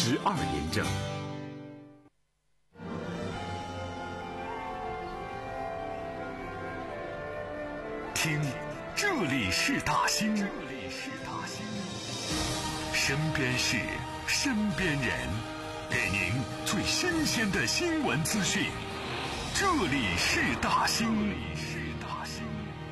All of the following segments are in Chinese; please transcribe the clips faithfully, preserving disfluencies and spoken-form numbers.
十二连胜。 听，这里是大兴，这里是大兴，身边事，身边人，给您最新鲜的新闻资讯。这里是大兴，这里是大兴。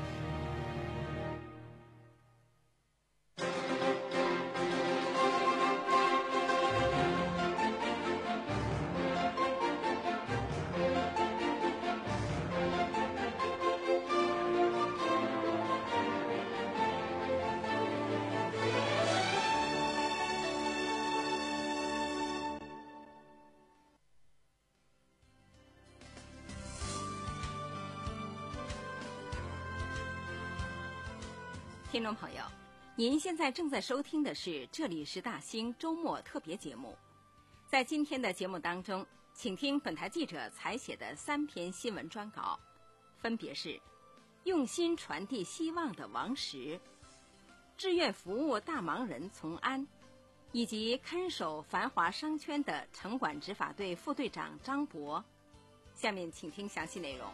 听众朋友，您现在正在收听的是这里是大兴周末特别节目。在今天的节目当中，请听本台记者采写的三篇新闻专稿，分别是用心传递希望的王石、志愿服务大忙人从安，以及看守繁华商圈的城管执法队副队长张博。下面请听详细内容。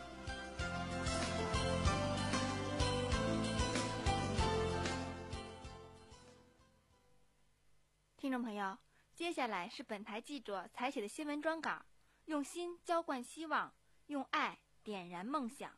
听众朋友，接下来是本台记者采写的新闻专稿，用心浇灌希望，用爱点燃梦想。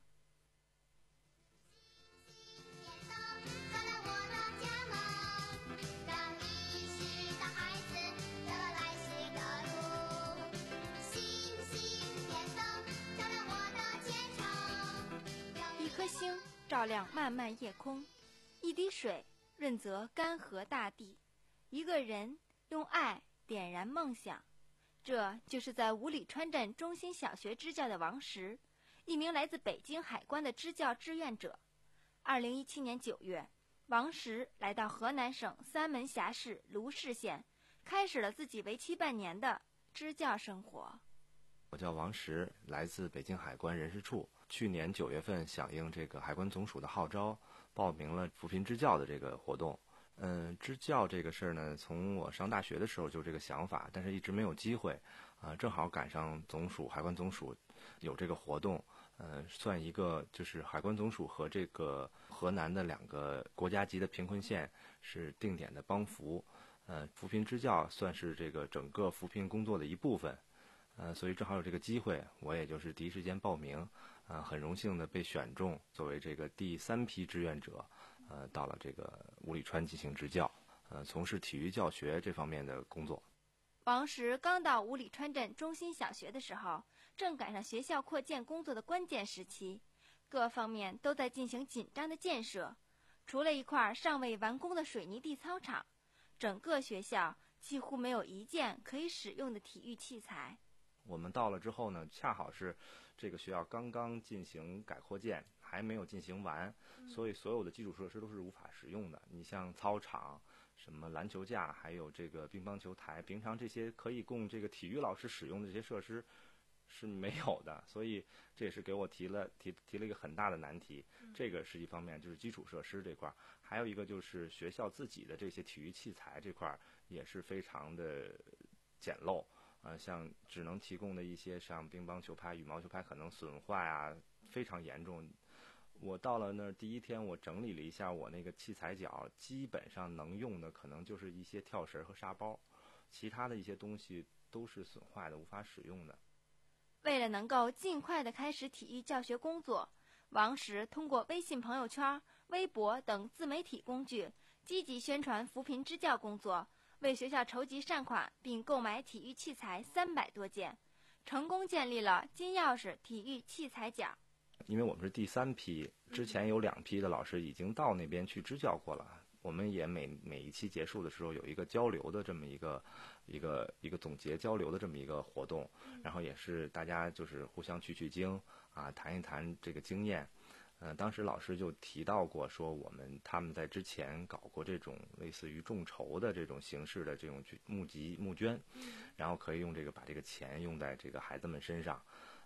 一颗星照亮漫漫夜空，一滴水润泽干涸大地，一个人用爱点燃梦想。这就是在五里川镇中心小学支教的王石，一名来自北京海关的支教志愿者。二零一七年九月，王石来到河南省三门峡市卢氏县，开始了自己为期半年的支教生活。 我叫王石，来自北京海关人事处。去年九月份响应这个海关总署的号召，报名了扶贫支教的这个活动。嗯，支教这个事儿呢，从我上大学的时候就这个想法，但是一直没有机会啊、呃。正好赶上总署海关总署有这个活动，呃，算一个就是海关总署和这个河南的两个国家级的贫困县是定点的帮扶，呃，扶贫支教算是这个整个扶贫工作的一部分。呃，所以正好有这个机会，我也就是第一时间报名，呃，很荣幸的被选中作为这个第三批志愿者，呃，到了这个五里川进行支教，呃，从事体育教学这方面的工作。 王石刚到五里川镇中心小学的时候，正赶上学校扩建工作的关键时期，各方面都在进行紧张的建设。除了一块尚未完工的水泥地操场，整个学校几乎没有一件可以使用的体育器材。 我们到了之后呢，恰好是这个学校刚刚进行改扩建，还没有进行完，所以所有的基础设施都是无法使用的。你像操场、什么篮球架，还有这个乒乓球台，平常这些可以供这个体育老师使用的这些设施是没有的，所以这也是给我提了提提了一个很大的难题。这个是一方面，就是基础设施这块，还有一个就是学校自己的这些体育器材这块也是非常的简陋。呃，像只能提供的一些像乒乓球拍、羽毛球拍可能损坏啊，非常严重。我到了那儿第一天，我整理了一下我那个器材角，基本上能用的可能就是一些跳绳和沙包，其他的一些东西都是损坏的，无法使用的。 为了能够尽快的开始体育教学工作，王石通过微信朋友圈、微博等自媒体工具，积极宣传扶贫支教工作，为学校筹集善款并购买体育器材三百多件，成功建立了金钥匙体育器材角。 因为我们是第三批，之前有两批的老师已经到那边去支教过了，我们也每每一期结束的时候有一个交流的这么一个一个一个总结交流的这么一个活动，然后也是大家就是互相取取经啊，谈一谈这个经验。呃，当时老师就提到过，说我们他们在之前搞过这种类似于众筹的这种形式的这种募集募捐，然后可以用这个把这个钱用在这个孩子们身上。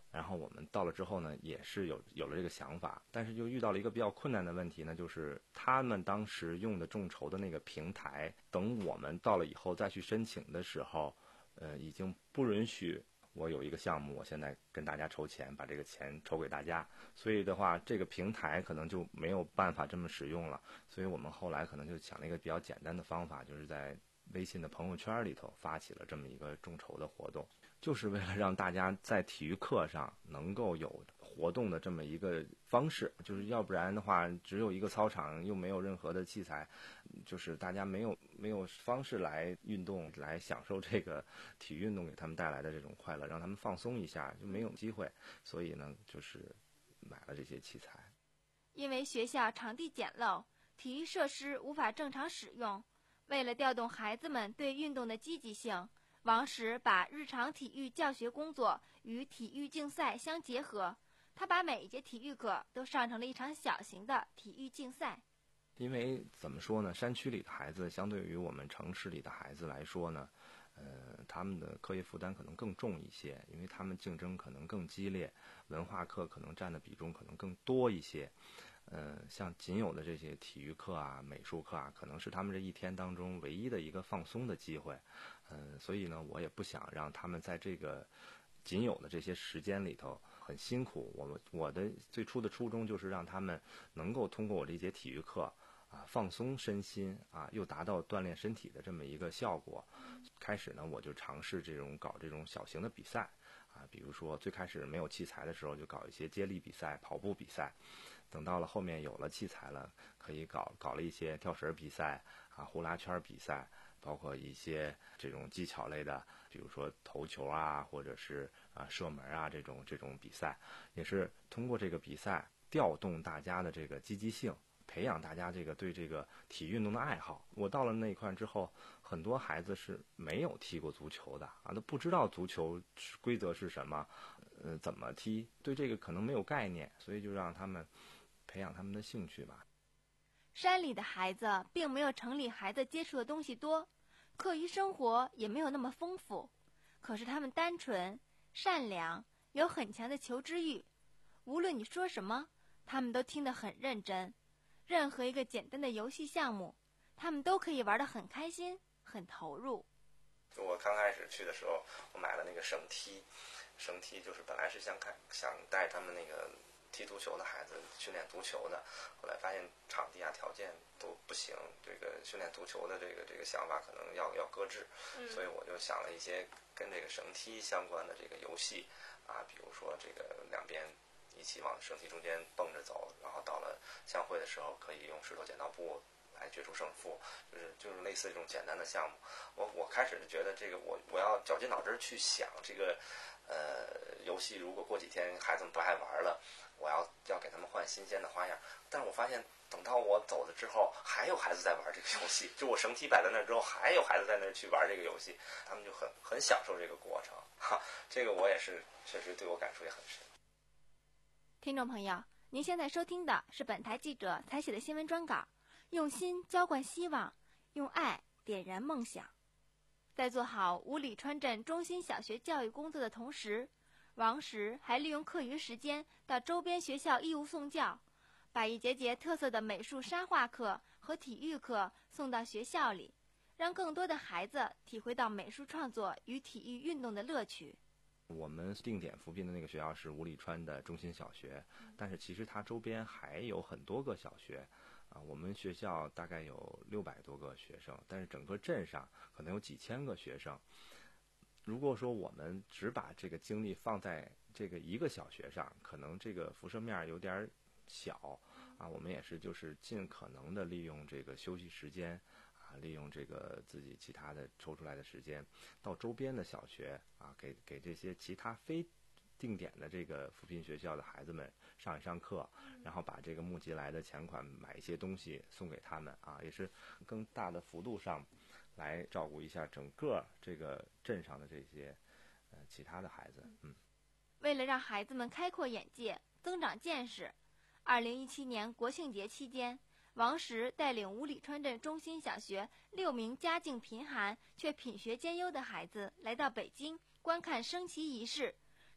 然后我们到了之后呢，也是有有了这个想法，但是就遇到了一个比较困难的问题呢，就是他们当时用的众筹的那个平台，等我们到了以后再去申请的时候，呃，已经不允许我有一个项目，我现在跟大家筹钱，把这个钱筹给大家，所以的话，这个平台可能就没有办法这么使用了。所以我们后来可能就想了一个比较简单的方法，就是在微信的朋友圈里头发起了这么一个众筹的活动，就是为了让大家在体育课上能够有活动的这么一个方式，就是要不然的话，只有一个操场又没有任何的器材，就是大家没有没有方式来运动，来享受这个体育运动给他们带来的这种快乐，让他们放松一下，就没有机会。所以呢，就是买了这些器材。 因为学校场地简陋，体育设施无法正常使用，为了调动孩子们对运动的积极性，王石把日常体育教学工作与体育竞赛相结合，他把每一节体育课都上成了一场小型的体育竞赛。 因为怎么说呢，山区里的孩子相对于我们城市里的孩子来说呢，呃，他们的课业负担可能更重一些，因为他们竞争可能更激烈，文化课可能占的比重可能更多一些。呃，像仅有的这些体育课啊、美术课啊，可能是他们这一天当中唯一的一个放松的机会。嗯、呃，所以呢，我也不想让他们在这个仅有的这些时间里头很辛苦。我们我的最初的初衷就是让他们能够通过我这节体育课啊，放松身心啊，又达到锻炼身体的这么一个效果。开始呢，我就尝试这种搞这种小型的比赛啊，比如说最开始没有器材的时候，就搞一些接力比赛、跑步比赛。等到了后面有了器材了，可以搞搞了一些跳绳比赛啊、呼啦圈比赛，包括一些这种技巧类的，比如说投球啊，或者是啊射门啊这种这种比赛，也是通过这个比赛调动大家的这个积极性，培养大家这个对这个体育运动的爱好。我到了那一块之后，很多孩子是没有踢过足球的啊，都不知道足球规则是什么，呃，怎么踢，对这个可能没有概念，所以就让他们培养他们的兴趣吧。 山里的孩子并没有城里孩子接触的东西多，课余生活也没有那么丰富，可是他们单纯、善良，有很强的求知欲。无论你说什么，他们都听得很认真。任何一个简单的游戏项目，他们都可以玩得很开心、很投入。 我刚开始去的时候，我买了那个绳梯，绳梯就是本来是想看想带他们那个踢足球的孩子训练足球的，后来发现场地啊条件都不行，这个训练足球的这个这个想法可能要要搁置，嗯、所以我就想了一些跟这个绳梯相关的这个游戏啊，比如说这个两边一起往绳梯中间蹦着走，然后到了相会的时候可以用石头剪刀布来决出胜负，就是就是类似这种简单的项目。我我开始觉得这个我我要绞尽脑汁去想这个呃游戏，如果过几天孩子们不爱玩了，我要要给他们换新鲜的花样。但是我发现等到我走了之后，还有孩子在玩这个游戏，就我绳梯摆在那之后，还有孩子在那去玩这个游戏，他们就很很享受这个过程。哈，这个我也是确实对我感触也很深。 听众朋友，您现在收听的是本台记者采写的新闻专稿，用心浇灌希望，用爱点燃梦想。在做好五里川镇中心小学教育工作的同时，王石还利用课余时间到周边学校义务送教，把一节节特色的美术沙画课和体育课送到学校里，让更多的孩子体会到美术创作与体育运动的乐趣。 我们定点扶贫的那个学校是五里川的中心小学，但是其实它周边还有很多个小学啊。我们学校大概有六百多个学生，但是整个镇上可能有几千个学生。如果说我们只把这个精力放在这个一个小学上，可能这个辐射面有点小啊。我们也是就是尽可能的利用这个休息时间啊，利用这个自己其他的抽出来的时间，到周边的小学啊，给给这些其他非定点的这个扶贫学校的孩子们上一上课，然后把这个募集来的钱款买一些东西送给他们啊，也是更大的幅度上来照顾一下整个这个镇上的这些呃其他的孩子。嗯， 为了让孩子们开阔眼界、增长见识，二零一七年国庆节期间，王石带领五里川镇中心小学六名家境贫寒却品学兼优的孩子来到北京观看升旗仪式，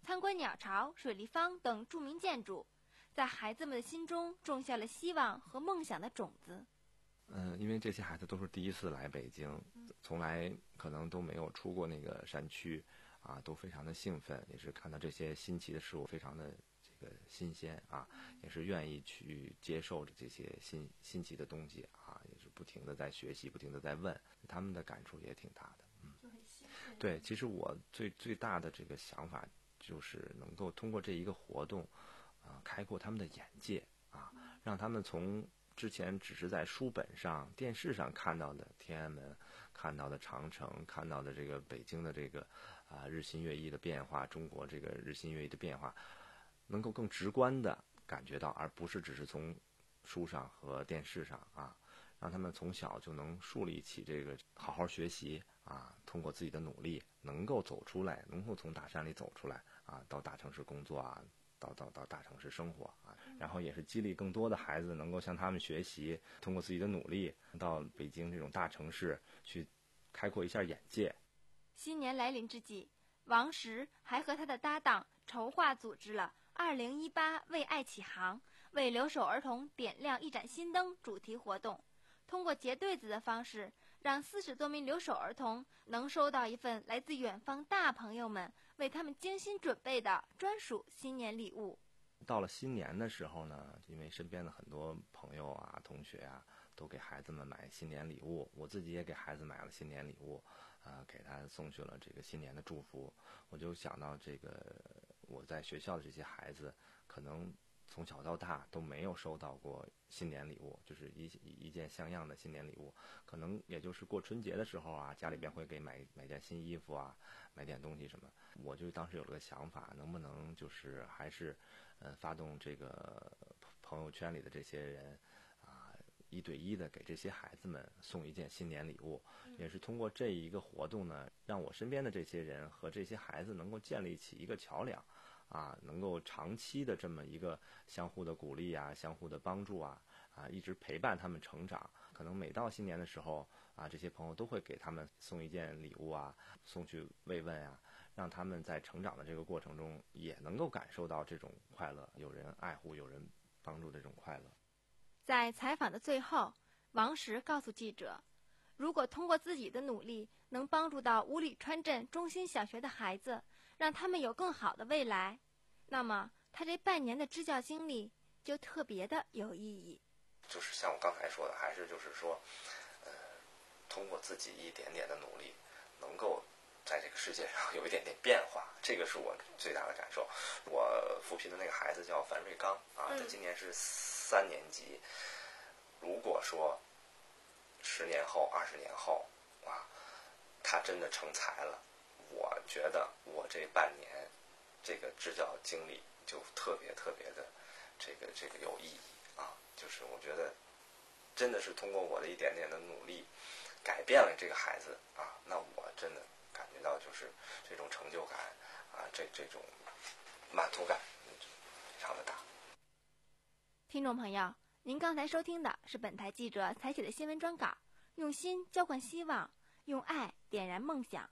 参观鸟巢、水立方等著名建筑，在孩子们的心中种下了希望和梦想的种子。 嗯，因为这些孩子都是第一次来北京，从来可能都没有出过那个山区，啊，都非常的兴奋，也是看到这些新奇的事物，非常的这个新鲜啊，也是愿意去接受这些新新奇的东西啊，也是不停的在学习，不停的在问，他们的感触也挺大的。嗯，对，其实我最最大的这个想法就是能够通过这一个活动，啊，开阔他们的眼界啊，让他们从之前只是在书本上、电视上看到的天安门、看到的长城、看到的这个北京的这个啊日新月异的变化，中国这个日新月异的变化，能够更直观的感觉到，而不是只是从书上和电视上啊，让他们从小就能树立起这个好好学习啊，通过自己的努力能够走出来，能够从大山里走出来啊，到大城市工作啊。到到到大城市生活啊，然后也是激励更多的孩子能够向他们学习，通过自己的努力到北京这种大城市去开阔一下眼界。 新年来临之际，王石还和他的搭档筹划组织了二零一八为爱启航，为留守儿童点亮一盏新灯主题活动，通过结对子的方式，让四十多名留守儿童能收到一份来自远方大朋友们为他们精心准备的专属新年礼物。 到了新年的时候呢，因为身边的很多朋友啊、同学啊，都给孩子们买新年礼物，我自己也给孩子买了新年礼物，啊、呃，给他送去了这个新年的祝福。我就想到这个我在学校的这些孩子，可能从小到大都没有收到过新年礼物，就是一一件像样的新年礼物，可能也就是过春节的时候啊，家里边会给买买件新衣服啊，买点东西什么。我就当时有了个想法，能不能就是还是，呃，发动这个朋友圈里的这些人啊，一对一的给这些孩子们送一件新年礼物，也是通过这一个活动呢，让我身边的这些人和这些孩子能够建立起一个桥梁。啊，能够长期的这么一个相互的鼓励啊，相互的帮助啊，啊，一直陪伴他们成长。可能每到新年的时候啊，这些朋友都会给他们送一件礼物啊，送去慰问啊，让他们在成长的这个过程中也能够感受到这种快乐，有人爱护，有人帮助的这种快乐。 在采访的最后，王石告诉记者，如果通过自己的努力能帮助到五里川镇中心小学的孩子，让他们有更好的未来，那么他这半年的支教经历就特别的有意义。 就是像我刚才说的，还是就是说，呃，通过自己一点点的努力，能够在这个世界上有一点点变化，这个是我最大的感受。我扶贫的那个孩子叫樊瑞刚啊，他今年是三年级。如果说十年后、二十年后啊，他真的成才了，我觉得我这半年这个支教经历就特别特别的这个这个有意义啊！就是我觉得真的是通过我的一点点的努力，改变了这个孩子啊，那我真的感觉到就是这种成就感啊，这这种满足感非常的大。 听众朋友，您刚才收听的是本台记者采写的新闻专稿，用心浇灌希望，用爱点燃梦想。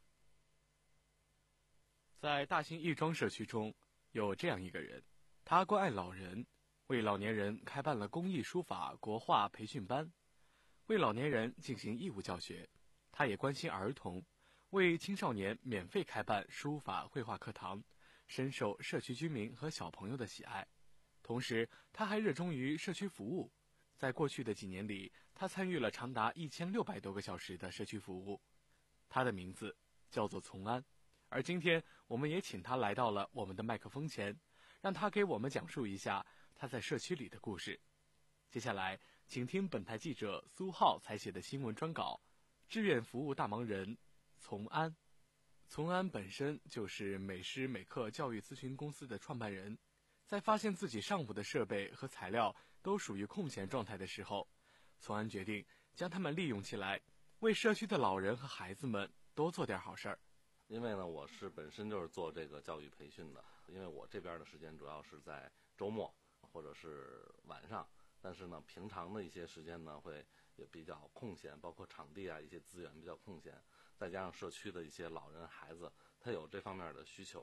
在大兴亦庄社区中，有这样一个人，他关爱老人，为老年人开办了公益书法国画培训班，为老年人进行义务教学。他也关心儿童，为青少年免费开办书法绘画课堂，深受社区居民和小朋友的喜爱。同时，他还热衷于社区服务。在过去的几年里，他参与了长达一千六百多个小时的社区服务。他的名字叫做从安。而今天，我们也请他来到了我们的麦克风前，让他给我们讲述一下他在社区里的故事。接下来，请听本台记者苏浩采写的新闻专稿《志愿服务大忙人从安》。从安本身就是美诗美课教育咨询公司的创办人，在发现自己上午的设备和材料都属于空闲状态的时候，从安决定将它们利用起来，为社区的老人和孩子们多做点好事儿。 因为呢，我是本身就是做这个教育培训的，因为我这边的时间主要是在周末或者是晚上，但是呢，平常的一些时间呢会也比较空闲，包括场地啊一些资源比较空闲，再加上社区的一些老人孩子，他有这方面的需求，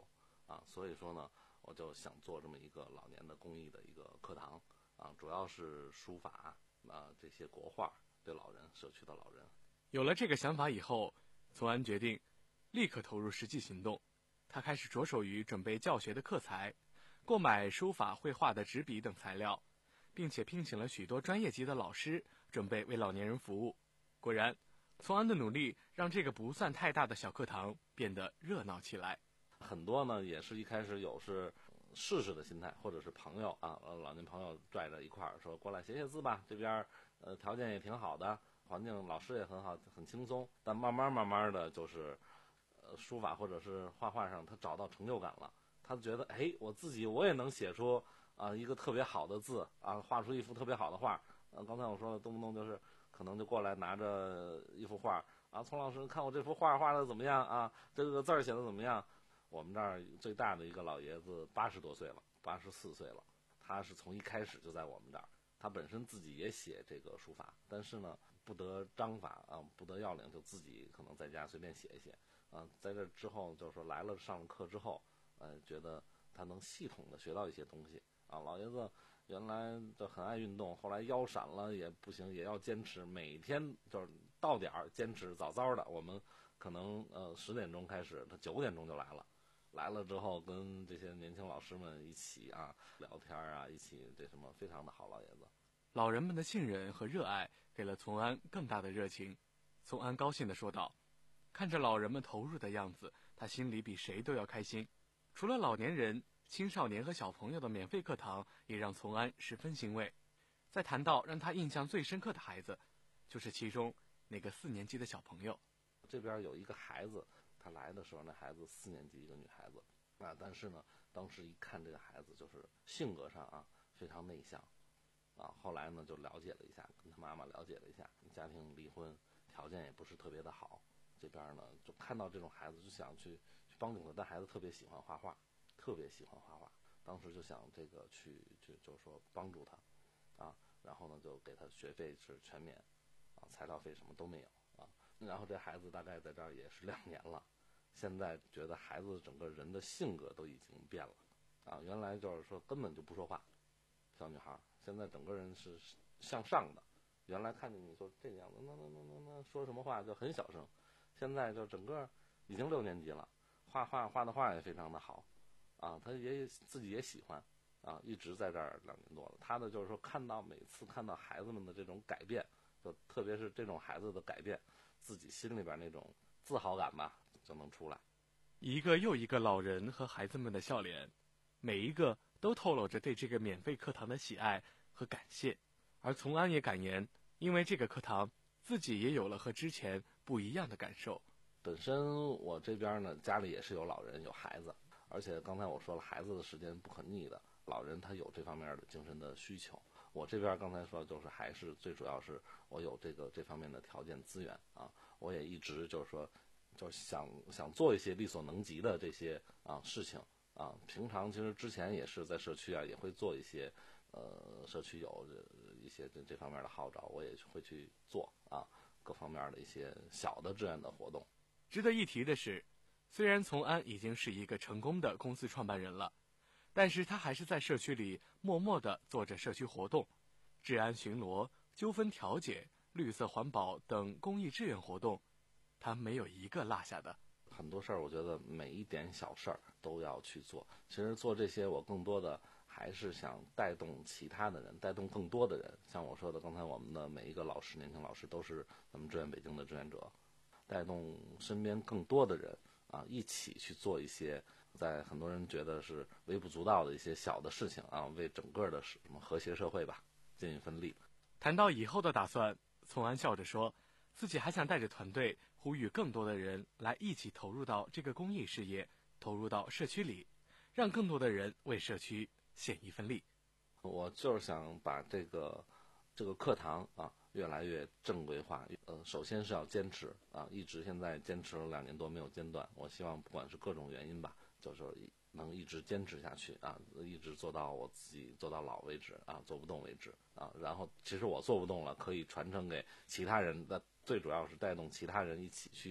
啊，所以说呢，我就想做这么一个老年的公益的一个课堂啊，主要是书法啊这些国画对老人社区的老人。 有了这个想法以后，从安决定立刻投入实际行动。他开始着手于准备教学的课材，购买书法绘画的纸笔等材料，并且聘请了许多专业级的老师，准备为老年人服务。果然，从安的努力让这个不算太大的小课堂变得热闹起来。 很多呢也是一开始有是试试的心态，或者是朋友啊，老年朋友拽着一块儿说过来写写字吧，这边呃条件也挺好的，环境老师也很好，很轻松。但慢慢慢慢的就是呃书法或者是画画上他找到成就感了，他觉得哎我自己我也能写出啊、呃、一个特别好的字啊，画出一幅特别好的画。呃刚才我说的动不动就是可能就过来拿着一幅画啊，丛老师看我这幅画画的怎么样啊，这个字儿写的怎么样。我们这儿最大的一个老爷子八十多岁了，八十四岁了，他是从一开始就在我们这儿，他本身自己也写这个书法，但是呢不得章法啊，不得要领，就自己可能在家随便写一写啊。在这之后就是说来了上了课之后，呃，觉得他能系统的学到一些东西啊。老爷子原来就很爱运动，后来腰闪了也不行，也要坚持，每天就是到点儿坚持，早早的我们可能呃十点钟开始，他九点钟就来了。来了之后跟这些年轻老师们一起啊聊天啊，一起这什么非常的好。老爷子老人们的信任和热爱给了从安更大的热情。从安高兴地说道，看着老人们投入的样子，他心里比谁都要开心。除了老年人、青少年和小朋友的免费课堂也让从安十分欣慰。再谈到让他印象最深刻的孩子，就是其中那个四年级的小朋友。 这边有一个孩子，他来的时候那孩子四年级，一个女孩子啊，但是呢当时一看这个孩子就是性格上啊非常内向啊，后来呢就了解了一下，跟他妈妈了解了一下，家庭离婚，条件也不是特别的好，这边呢就看到这种孩子就想去去帮助他，但孩子特别喜欢画画，特别喜欢画画，当时就想这个去就就是说帮助他啊，然后呢就给他学费是全免啊，材料费什么都没有啊。然后这孩子大概在这儿也是两年了，现在觉得孩子整个人的性格都已经变了啊，原来就是说根本就不说话，小女孩现在整个人是向上的，原来看见你说这个样子，那那那那那说什么话就很小声，现在就整个已经六年级了，画画画的画也非常的好啊，他也自己也喜欢啊，一直在这儿两年多了。他的就是说看到每次看到孩子们的这种改变，就特别是这种孩子的改变，自己心里边那种自豪感吧就能出来。 一个又一个老人和孩子们的笑脸，每一个都透露着对这个免费课堂的喜爱和感谢。而从安也感言，因为这个课堂，自己也有了和之前不一样的感受。 本身我这边呢，家里也是有老人有孩子，而且刚才我说了，孩子的时间不可逆的，老人他有这方面的精神的需求。我这边刚才说就是还是最主要是我有这个这方面的条件资源啊，我也一直就是说就是想想做一些力所能及的这些啊事情啊。平常其实之前也是在社区啊也会做一些呃社区有一些这这方面的号召，我也会去做啊各方面的一些小的志愿的活动。 值得一提的是，虽然从安已经是一个成功的公司创办人了，但是他还是在社区里默默地做着社区活动，治安巡逻、纠纷调解、绿色环保等公益志愿活动，他没有一个落下的。 很多事儿我觉得每一点小事儿都要去做，其实做这些我更多的还是想带动其他的人，带动更多的人。像我说的刚才我们的每一个老师，年轻老师都是咱们志愿北京的志愿者，带动身边更多的人啊，一起去做一些在很多人觉得是微不足道的一些小的事情啊，为整个的什么和谐社会吧尽一份力。 谈到以后的打算，从安笑着说，自己还想带着团队呼吁更多的人来一起投入到这个公益事业，投入到社区里，让更多的人为社区献一份力。 我就是想把这个这个课堂啊越来越正规化，呃，首先是要坚持啊，一直现在坚持了两年多没有间断。我希望不管是各种原因吧，就是能一直坚持下去啊，一直做到我自己做到老为止啊，做不动为止啊。然后其实我做不动了，可以传承给其他人，那最主要是带动其他人一起去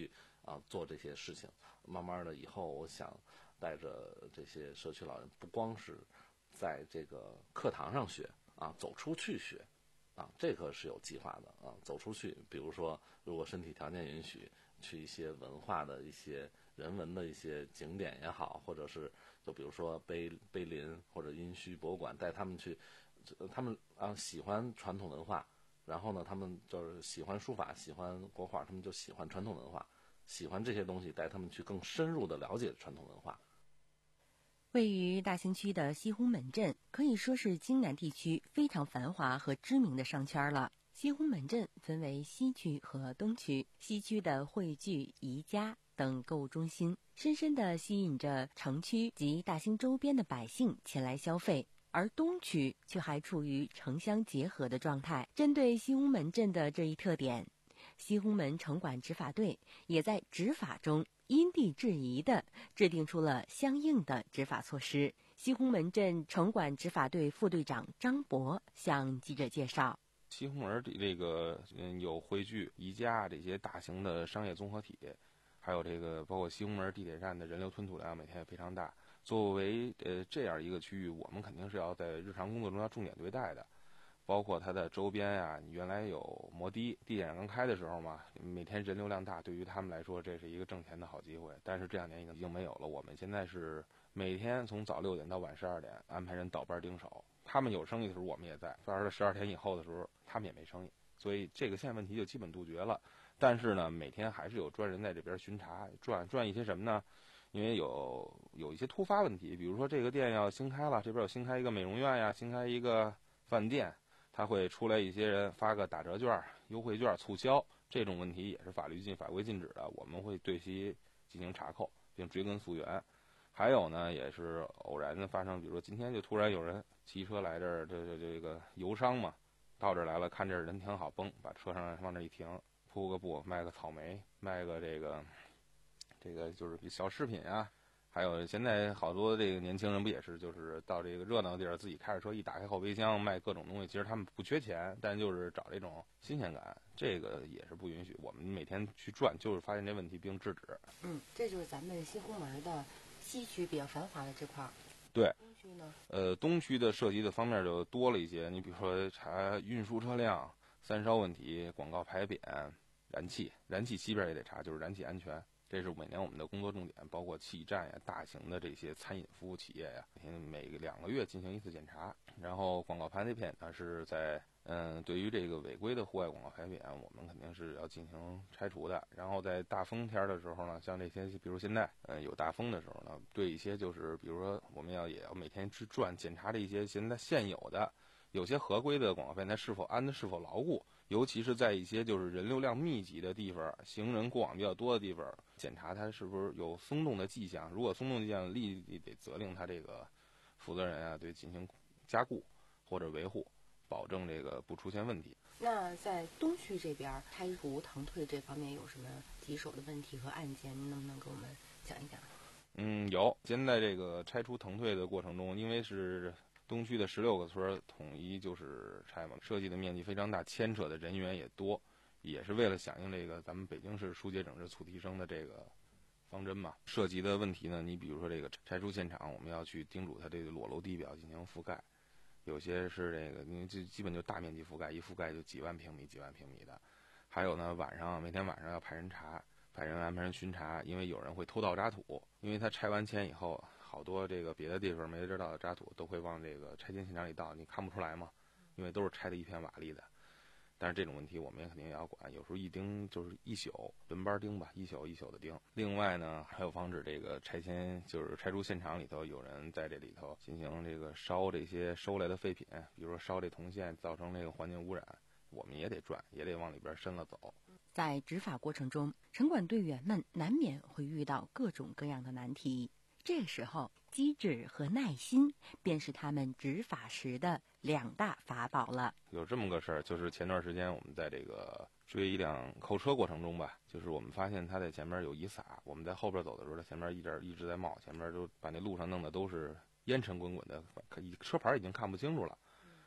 啊做这些事情。慢慢的以后，我想带着这些社区老人，不光是在这个课堂上学啊，走出去学啊，这个是有计划的啊，走出去，比如说如果身体条件允许，去一些文化的一些人文的一些景点也好，或者是就比如说碑碑林或者殷墟博物馆，带他们去，他们啊喜欢传统文化，然后呢他们就是喜欢书法，喜欢国画，他们就喜欢传统文化，喜欢这些东西，带他们去更深入的了解传统文化。 位于大兴区的西红门镇可以说是京南地区非常繁华和知名的商圈了。西红门镇分为西区和东区，西区的汇聚、宜家等购物中心，深深地吸引着城区及大兴周边的百姓前来消费，而东区却还处于城乡结合的状态。针对西红门镇的这一特点，西红门城管执法队也在执法中因地制宜地制定出了相应的执法措施。西红门镇城管执法队副队长张博向记者介绍， 西红门这个嗯有汇聚、宜家这些大型的商业综合体，还有这个包括西红门地铁站的人流吞吐量每天也非常大。作为呃这样一个区域，我们肯定是要在日常工作中要重点对待的。包括它的周边啊，你原来有摩的地铁刚开的时候嘛，每天人流量大，对于他们来说这是一个挣钱的好机会。但是这两年已经已经没有了。我们现在是每天从早六点到晚十二点安排人倒班盯守，他们有生意的时候我们也在，到了十二点以后的时候他们也没生意，所以这个现在问题就基本杜绝了。但是呢，每天还是有专人在这边巡查，转转一些什么呢？因为有有一些突发问题，比如说这个店要新开了，这边有新开一个美容院呀，新开一个饭店。他会出来一些人发个打折券、优惠券、促销，这种问题也是法律禁法规禁止的，我们会对其进行查扣并追根溯源。还有呢，也是偶然的发生，比如说今天就突然有人骑车来这儿，这这这个游商嘛，到这儿来了，看这儿人挺好，崩把车上往这一停，铺个布，卖个草莓，卖个这个这个就是小饰品啊。还有现在好多这个年轻人不也是，就是到这个热闹地儿自己开着车一打开后备箱卖各种东西，其实他们不缺钱，但就是找这种新鲜感，这个也是不允许。我们每天去转，就是发现这问题并制止。 嗯，这就是咱们西红门的西区比较繁华的这块儿。 对。 东区呢？ 呃，东区的涉及的方面就多了一些，你比如说查运输车辆、三烧问题、广告牌匾、燃气，燃气基本也得查，就是燃气安全。这是每年我们的工作重点，包括气站呀、大型的这些餐饮服务企业呀，每两个月进行一次检查。然后广告牌匾呢是在嗯，对于这个违规的户外广告牌匾，我们肯定是要进行拆除的。然后在大风天的时候呢，像这些，比如现在呃有大风的时候呢，对一些就是比如说我们要也要每天去转检查这一些现在现有的有些合规的广告牌，它是否安的是否牢固。尤其是在一些就是人流量密集的地方，行人过往比较多的地方，检查它是不是有松动的迹象。如果松动迹象，立即得责令他这个负责人啊，对进行加固或者维护，保证这个不出现问题。 那在东区这边拆除腾退这方面有什么棘手的问题和案件？您能不能给我们讲一讲？ 嗯，有。现在这个拆除腾退的过程中，因为是东区的十六个村统一就是拆嘛，设计的面积非常大，牵扯的人员也多，也是为了响应这个咱们北京市疏解整治促提升的这个方针嘛。涉及的问题呢，你比如说这个拆除现场，我们要去叮嘱它这个裸露地表进行覆盖，有些是这个你这基本就大面积覆盖，一覆盖就几万平米、几万平米的。还有呢，晚上每天晚上要派人查，派人安排人巡查，因为有人会偷盗渣土，因为他拆完迁以后。好多这个别的地方没人倒的渣土都会往这个拆迁现场里倒，你看不出来嘛，因为都是拆的一片瓦砾的。但是这种问题我们也肯定也要管，有时候一盯就是一宿，轮班盯吧，一宿一宿的盯。另外呢，还有防止这个拆迁，就是拆除现场里头有人在这里头进行这个烧这些收来的废品，比如说烧这铜线，造成这个环境污染，我们也得转，也得往里边深了走。 在执法过程中，城管队员们难免会遇到各种各样的难题。这个时候，机智和耐心便是他们执法时的两大法宝了。 有这么个事儿，就是前段时间我们在这个追一辆扣车过程中吧，就是我们发现他在前面有遗撒，我们在后边走的时候，他前面一直一直在冒，前面就把那路上弄的都是烟尘滚滚的，车牌已经看不清楚了。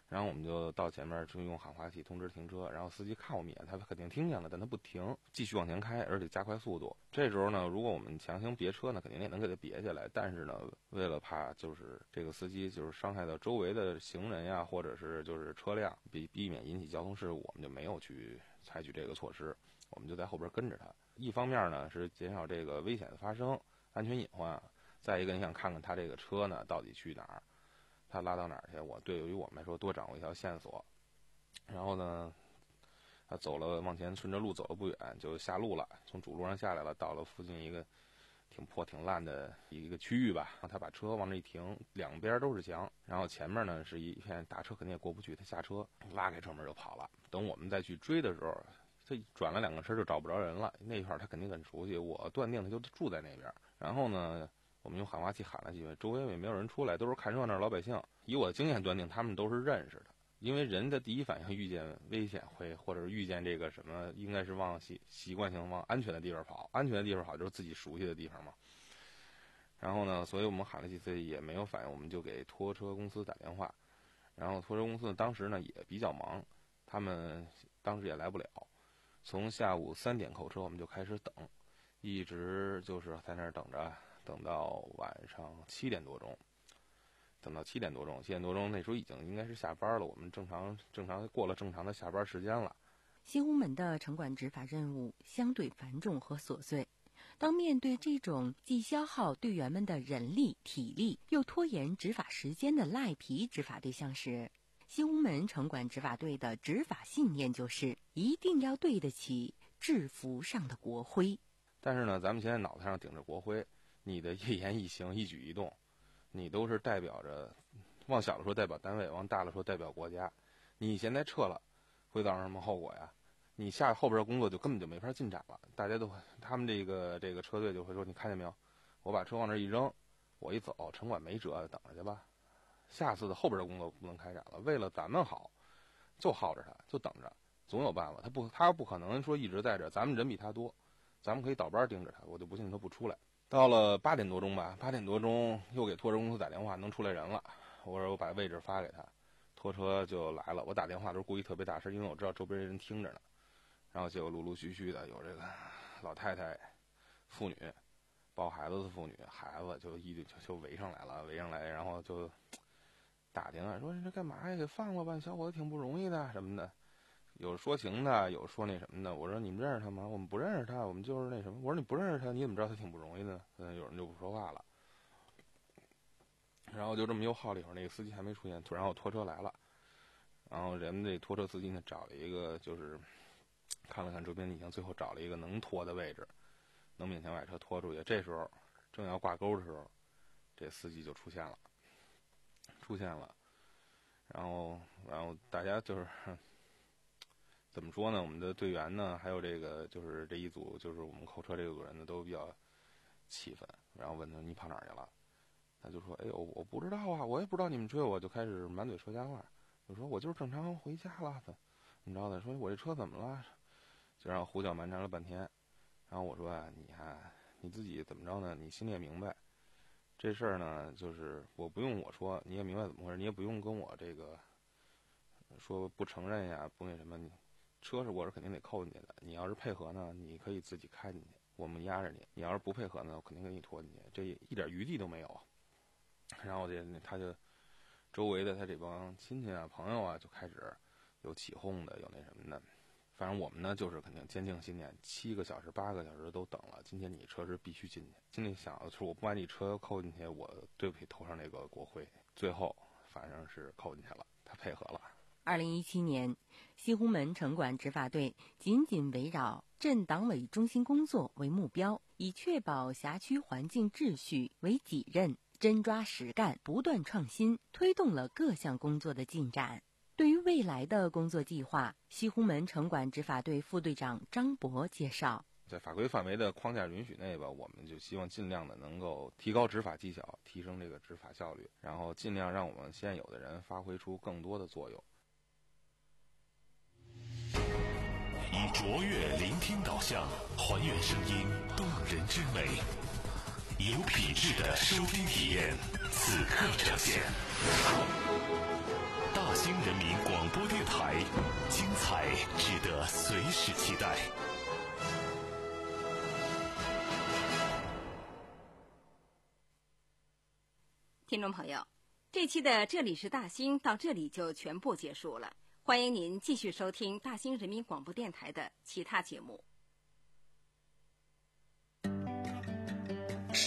然后我们就到前面就用喊话器通知停车，然后司机看我们一眼，他肯定听见了，但他不停，继续往前开，而且加快速度。这时候呢，如果我们强行别车呢，肯定也能给他别下来，但是呢，为了怕就是这个司机就是伤害到周围的行人呀，或者是就是车辆，避避免引起交通事故，我们就没有去采取这个措施，我们就在后边跟着他。一方面呢是减少这个危险的发生，安全隐患；再一个，你想看看他这个车呢到底去哪儿。他拉到哪儿去？我对于我们来说多掌握一条线索。然后呢，他走了，往前顺着路走了不远，就下路了，从主路上下来了，到了附近一个挺破挺烂的一个区域吧。然后他把车往这一停，两边都是墙，然后前面呢是一片大车肯定也过不去，他下车拉开车门就跑了。等我们再去追的时候，他转了两个车就找不着人了。那块儿他肯定很熟悉，我断定他就住在那边。然后呢，我们用喊话器喊了几句，周围也没有人出来，都是看热闹的老百姓。以我的经验断定，他们都是认识的，因为人的第一反应遇见危险会，或者遇见这个什么，应该是往习习惯性往安全的地方跑，安全的地方跑就是自己熟悉的地方嘛。然后呢，所以我们喊了几次也没有反应，我们就给拖车公司打电话。然后拖车公司当时呢也比较忙，他们当时也来不了。从下午三点扣车，我们就开始等，一直就是在那儿等着。等到晚上七点多钟，等到七点多钟，七点多钟那时候已经应该是下班了，我们正常正常过了正常的下班时间了。 西红门的城管执法任务相对繁重和琐碎，当面对这种既消耗队员们的人力体力，又拖延执法时间的赖皮执法对象时，西红门城管执法队的执法信念就是一定要对得起制服上的国徽。 但是呢，咱们现在脑袋上顶着国徽，你的一言一行一举一动，你都是代表着，往小了说代表单位，往大了说代表国家。你现在撤了，会造成什么后果呀？你下后边的工作就根本就没法进展了。大家都他们这个这个车队就会说，你看见没有？我把车往这一扔，我一走，城管没辙，等着去吧。下次的后边的工作不能开展了。为了咱们好，就耗着他，就等着，总有办法。他不他不可能说一直在这，咱们人比他多，咱们可以倒班盯着他，我就不信他不出来。到了八点多钟吧，八点多钟又给拖车公司打电话，能出来人了。我说我把位置发给他，拖车就来了。我打电话都是故意特别大声，因为我知道周边人听着呢。然后结果陆陆续续的有这个老太太、妇女、抱孩子的妇女、孩子就一就就围上来了，围上来，然后就打听啊，说你这干嘛呀？给放了吧，小伙子挺不容易的什么的。有说情的，有说那什么的。我说你们认识他吗？我们不认识他，我们就是那什么。我说你不认识他，你怎么知道他挺不容易的？嗯，有人就不说话了。然后就这么又耗了一会儿，那个司机还没出现，然后拖车来了。然后人这拖车司机呢找了一个，就是看了看周边地形，最后找了一个能拖的位置，能勉强把车拖出去。这时候正要挂钩的时候，这司机就出现了，出现了。然后，然后大家就是。怎么说呢？我们的队员呢，还有这个就是这一组，就是我们扣车这个组人呢，都比较气愤。然后问他你跑哪儿去了？他就说：“哎呦，我不知道啊，我也不知道你们追我。”就开始满嘴说瞎话，就说我就是正常回家了，怎么着的？说我这车怎么了？就让胡搅蛮缠了半天。然后我说啊，你看你自己怎么着呢？你心里也明白，这事儿呢，就是我不用我说，你也明白怎么回事，你也不用跟我这个说不承认呀，不那什么你。车是我是肯定得扣进去的，你要是配合呢，你可以自己开进去，我们压着你；你要是不配合呢，我肯定给你拖进去，这一点余地都没有。然后这他就周围的他这帮亲戚啊、朋友啊，就开始有起哄的，有那什么的。反正我们呢，就是肯定坚定信念，七个小时、八个小时都等了，今天你车是必须进去。心里想的是，我不把你车扣进去，我对不起头上那个国徽。最后反正是扣进去了，他配合了。 二零一七年，西红门城管执法队紧紧围绕镇党委中心工作为目标，以确保辖区环境秩序为己任，真抓实干，不断创新，推动了各项工作的进展。对于未来的工作计划，西红门城管执法队副队长张博介绍。 在法规范围的框架允许内吧，我们就希望尽量的能够提高执法技巧，提升这个执法效率，然后尽量让我们现有的人发挥出更多的作用。 以卓越聆听导向，还原声音动人之美，有品质的收听体验。 此刻呈现。大兴人民广播电台，精彩值得随时期待。 听众朋友，这期的这里是大兴到这里就全部结束了，欢迎您继续收听大兴人民广播电台的其他节目。